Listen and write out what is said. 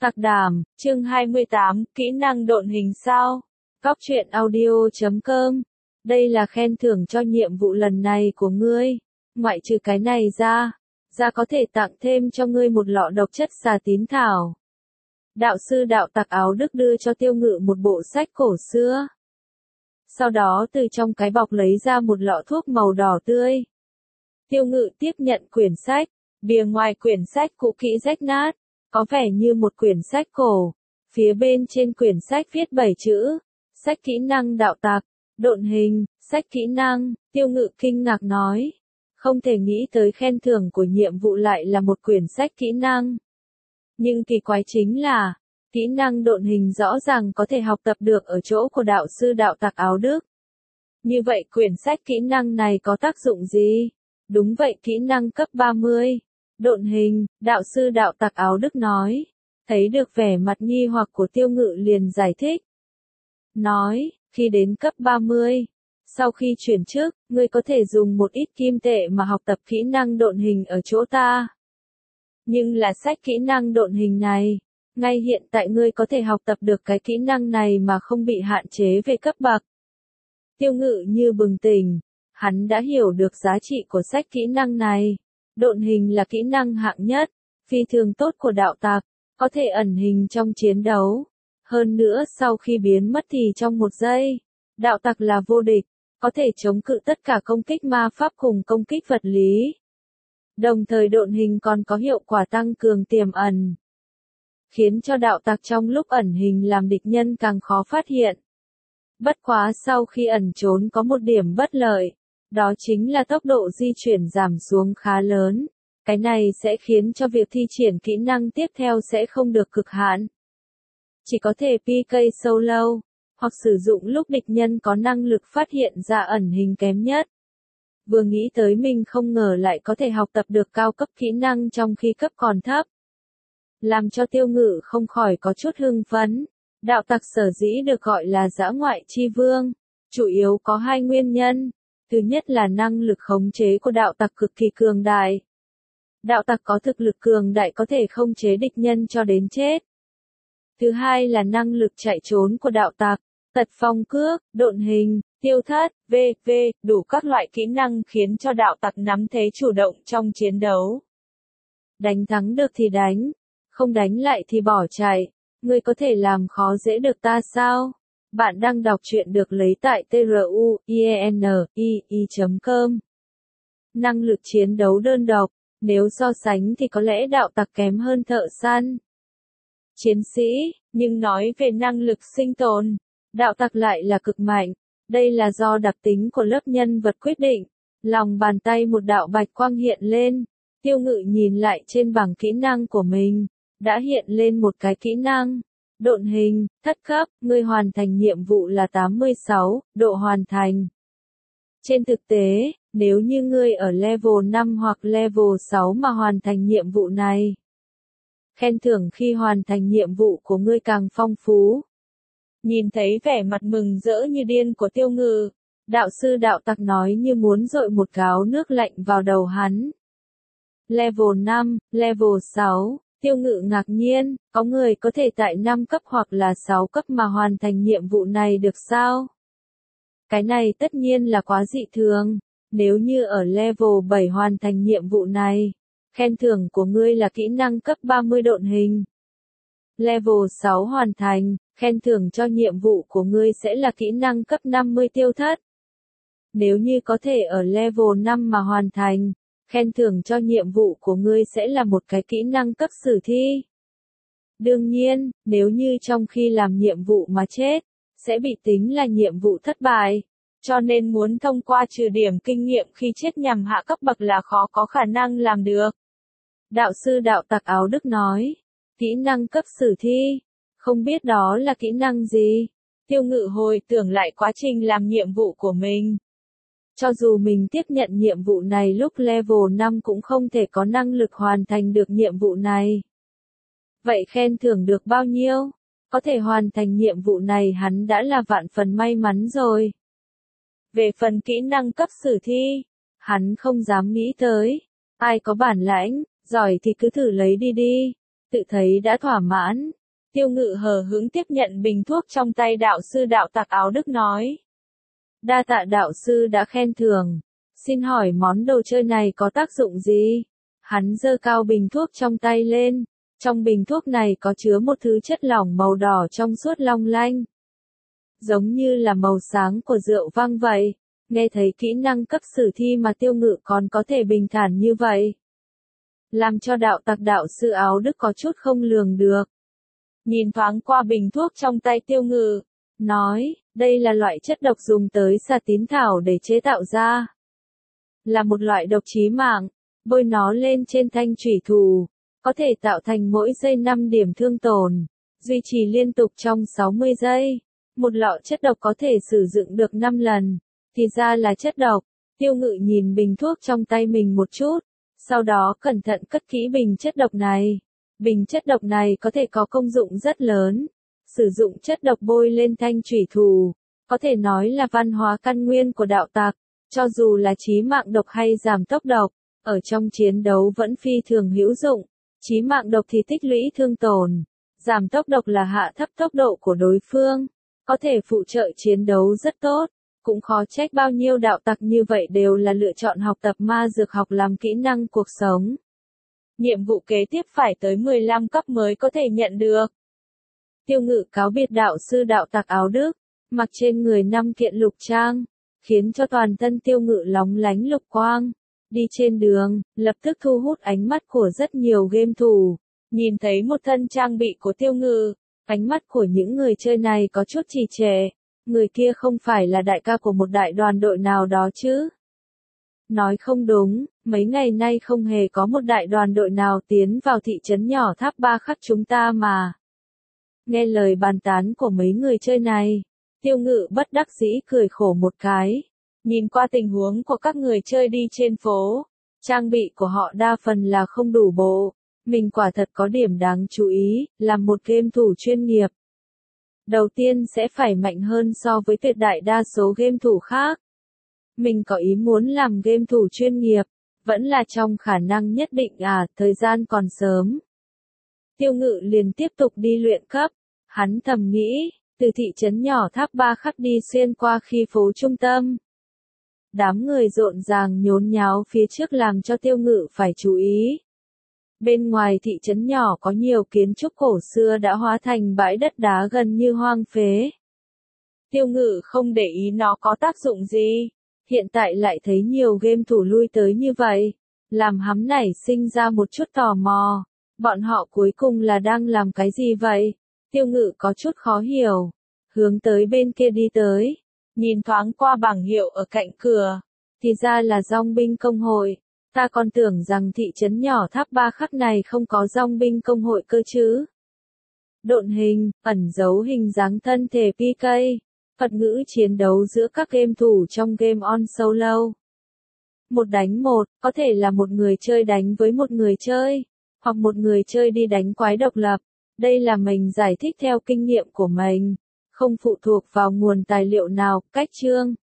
Tạc Đàm, chương 28, kỹ năng độn hình sao? Góc truyện audio.com. Đây là khen thưởng cho nhiệm vụ lần này của ngươi. Ngoại trừ cái này ra có thể tặng thêm cho ngươi một lọ độc chất xà tín thảo. Đạo sư đạo tặc áo Đức đưa cho Tiêu Ngự một bộ sách cổ xưa. Sau đó từ trong cái bọc lấy ra một lọ thuốc màu đỏ tươi. Tiêu Ngự tiếp nhận quyển sách, bìa ngoài quyển sách cũ kỹ rách nát, có vẻ như một quyển sách cổ. Phía bên trên quyển sách viết 7 chữ, sách kỹ năng đạo tặc, độn hình, sách kỹ năng. Tiêu Ngự kinh ngạc nói, không thể nghĩ tới khen thưởng của nhiệm vụ lại là một quyển sách kỹ năng. Nhưng kỳ quái chính là, kỹ năng độn hình rõ ràng có thể học tập được ở chỗ của đạo sư đạo tặc áo Đức. Như vậy quyển sách kỹ năng này có tác dụng gì? Đúng vậy, kỹ năng cấp 30. Độn hình, đạo sư đạo tặc áo Đức nói. Thấy được vẻ mặt nghi hoặc của Tiêu Ngự liền giải thích. Nói, khi đến cấp 30, sau khi chuyển chức, ngươi có thể dùng một ít kim tệ mà học tập kỹ năng độn hình ở chỗ ta. Nhưng là sách kỹ năng độn hình này, ngay hiện tại ngươi có thể học tập được cái kỹ năng này mà không bị hạn chế về cấp bậc. Tiêu Ngự như bừng tỉnh, hắn đã hiểu được giá trị của sách kỹ năng này. Độn hình là kỹ năng hạng nhất, phi thường tốt của đạo tặc, có thể ẩn hình trong chiến đấu. Hơn nữa sau khi biến mất thì trong một giây, đạo tặc là vô địch, có thể chống cự tất cả công kích ma pháp cùng công kích vật lý. Đồng thời độn hình còn có hiệu quả tăng cường tiềm ẩn, khiến cho đạo tặc trong lúc ẩn hình làm địch nhân càng khó phát hiện. Bất quá sau khi ẩn trốn có một điểm bất lợi, đó chính là tốc độ di chuyển giảm xuống khá lớn. Cái này sẽ khiến cho việc thi triển kỹ năng tiếp theo sẽ không được cực hạn. Chỉ có thể PK solo, hoặc sử dụng lúc địch nhân có năng lực phát hiện ra ẩn hình kém nhất. Vừa nghĩ tới mình không ngờ lại có thể học tập được cao cấp kỹ năng trong khi cấp còn thấp, làm cho Tiêu Ngự không khỏi có chút hưng phấn. Đạo tặc sở dĩ được gọi là dã ngoại chi vương, chủ yếu có hai nguyên nhân. Thứ nhất là năng lực khống chế của đạo tặc cực kỳ cường đại. Đạo tặc có thực lực cường đại có thể khống chế địch nhân cho đến chết. Thứ hai là năng lực chạy trốn của đạo tặc, tật phong cước, độn hình, tiêu thất, v.v. đủ các loại kỹ năng khiến cho đạo tặc nắm thế chủ động trong chiến đấu. Đánh thắng được thì đánh, không đánh lại thì bỏ chạy. Ngươi có thể làm khó dễ được ta sao? Bạn đang đọc truyện được lấy tại truyenii.com. Năng lực chiến đấu đơn độc, nếu so sánh thì có lẽ đạo tặc kém hơn thợ săn, chiến sĩ, nhưng nói về năng lực sinh tồn, đạo tặc lại là cực mạnh. Đây là do đặc tính của lớp nhân vật quyết định. Lòng bàn tay một đạo bạch quang hiện lên. Tiêu Ngự nhìn lại trên bảng kỹ năng của mình, đã hiện lên một cái kỹ năng. Độn hình, thất cấp, ngươi hoàn thành nhiệm vụ là 86, độ hoàn thành. Trên thực tế, nếu như ngươi ở level 5 hoặc level 6 mà hoàn thành nhiệm vụ này, khen thưởng khi hoàn thành nhiệm vụ của ngươi càng phong phú. Nhìn thấy vẻ mặt mừng rỡ như điên của Tiêu Ngự, đạo sư đạo tặc nói như muốn dội một gáo nước lạnh vào đầu hắn. Level 5, level 6. Tiêu Ngự ngạc nhiên, có người có thể tại 5 cấp hoặc là 6 cấp mà hoàn thành nhiệm vụ này được sao? Cái này tất nhiên là quá dị thường. Nếu như ở level 7 hoàn thành nhiệm vụ này, khen thưởng của ngươi là kỹ năng cấp 30 độn hình. Level 6 hoàn thành, khen thưởng cho nhiệm vụ của ngươi sẽ là kỹ năng cấp 50 tiêu thất. Nếu như có thể ở level 5 mà hoàn thành, khen thưởng cho nhiệm vụ của ngươi sẽ là một cái kỹ năng cấp sử thi. Đương nhiên, nếu như trong khi làm nhiệm vụ mà chết, sẽ bị tính là nhiệm vụ thất bại. Cho nên muốn thông qua trừ điểm kinh nghiệm khi chết nhằm hạ cấp bậc là khó có khả năng làm được. Đạo sư đạo tặc áo Đức nói, kỹ năng cấp sử thi, không biết đó là kỹ năng gì? Tiêu Ngự hồi tưởng lại quá trình làm nhiệm vụ của mình. Cho dù mình tiếp nhận nhiệm vụ này lúc level 5 cũng không thể có năng lực hoàn thành được nhiệm vụ này. Vậy khen thưởng được bao nhiêu? Có thể hoàn thành nhiệm vụ này hắn đã là vạn phần may mắn rồi. Về phần kỹ năng cấp sử thi, hắn không dám nghĩ tới. Ai có bản lãnh, giỏi thì cứ thử lấy đi đi. tự thấy đã thỏa mãn. Tiêu Ngự hờ hững tiếp nhận bình thuốc trong tay đạo sư đạo tặc áo Đức nói. Đa tạ đạo sư đã khen thưởng. Xin hỏi món đồ chơi này có tác dụng gì? Hắn giơ cao bình thuốc trong tay lên. Trong bình thuốc này có chứa một thứ chất lỏng màu đỏ trong suốt long lanh. Giống như là màu sáng của rượu vang vậy. Nghe thấy kỹ năng cấp sử thi mà Tiêu Ngự còn có thể bình thản như vậy. Làm cho đạo tặc đạo sư áo Đức có chút không lường được. Nhìn thoáng qua bình thuốc trong tay Tiêu Ngự, nói, đây là loại chất độc dùng tới xà tín thảo để chế tạo ra. Là một loại độc chí mạng, bôi nó lên trên thanh chủy thủ, có thể tạo thành mỗi giây 5 điểm thương tổn, duy trì liên tục trong 60 giây. Một lọ chất độc có thể sử dụng được 5 lần, thì ra là chất độc. Tiêu Ngự nhìn bình thuốc trong tay mình một chút, sau đó cẩn thận cất kỹ bình chất độc này. Bình chất độc này có thể có công dụng rất lớn. Sử dụng chất độc bôi lên thanh chủy thủ, có thể nói là văn hóa căn nguyên của đạo tặc, cho dù là chí mạng độc hay giảm tốc độc, ở trong chiến đấu vẫn phi thường hữu dụng. Chí mạng độc thì tích lũy thương tổn, giảm tốc độc là hạ thấp tốc độ của đối phương, có thể phụ trợ chiến đấu rất tốt. Cũng khó trách bao nhiêu đạo tặc như vậy đều là lựa chọn học tập ma dược học làm kỹ năng cuộc sống. Nhiệm vụ kế tiếp phải tới 15 cấp mới có thể nhận được. Tiêu Ngự cáo biệt đạo sư đạo tặc áo Đức, mặc trên người 5 kiện lục trang, khiến cho toàn thân Tiêu Ngự lóng lánh lục quang. Đi trên đường, lập tức thu hút ánh mắt của rất nhiều game thủ. Nhìn thấy một thân trang bị của Tiêu Ngự, ánh mắt của những người chơi này có chút trì trệ. Người kia không phải là đại ca của một đại đoàn đội nào đó chứ? Nói không đúng, mấy ngày nay không hề có một đại đoàn đội nào tiến vào thị trấn nhỏ Tháp Ba Khắc chúng ta mà. Nghe lời bàn tán của mấy người chơi này, Tiêu Ngự bất đắc dĩ cười khổ một cái. Nhìn qua tình huống của các người chơi đi trên phố, trang bị của họ đa phần là không đủ bộ. Mình quả thật có điểm đáng chú ý, làm một game thủ chuyên nghiệp. Đầu tiên sẽ phải mạnh hơn so với tuyệt đại đa số game thủ khác. Mình có ý muốn làm game thủ chuyên nghiệp, vẫn là trong khả năng nhất định thời gian còn sớm. Tiêu Ngự liền tiếp tục đi luyện cấp, hắn thầm nghĩ, từ thị trấn nhỏ Tháp Ba Khắc đi xuyên qua khi phố trung tâm. Đám người rộn ràng nhốn nháo phía trước làm cho Tiêu Ngự phải chú ý. Bên ngoài thị trấn nhỏ có nhiều kiến trúc cổ xưa đã hóa thành bãi đất đá gần như hoang phế. Tiêu Ngự không để ý nó có tác dụng gì, hiện tại lại thấy nhiều game thủ lui tới như vậy, làm hắn nảy sinh ra một chút tò mò. Bọn họ cuối cùng là đang làm cái gì vậy? Tiêu Ngự có chút khó hiểu, hướng tới bên kia đi tới, nhìn thoáng qua bảng hiệu ở cạnh cửa, thì ra là dòng binh công hội. Ta còn tưởng rằng thị trấn nhỏ Tháp Ba Khắc này không có dòng binh công hội cơ chứ. Độn hình, ẩn giấu hình dáng thân thể PK, thuật ngữ chiến đấu giữa các game thủ trong game on solo. 1 đánh 1, có thể là một người chơi đánh với một người chơi, hoặc một người chơi đi đánh quái độc lập. Đây là mình giải thích theo kinh nghiệm của mình, không phụ thuộc vào nguồn tài liệu nào, cách chương.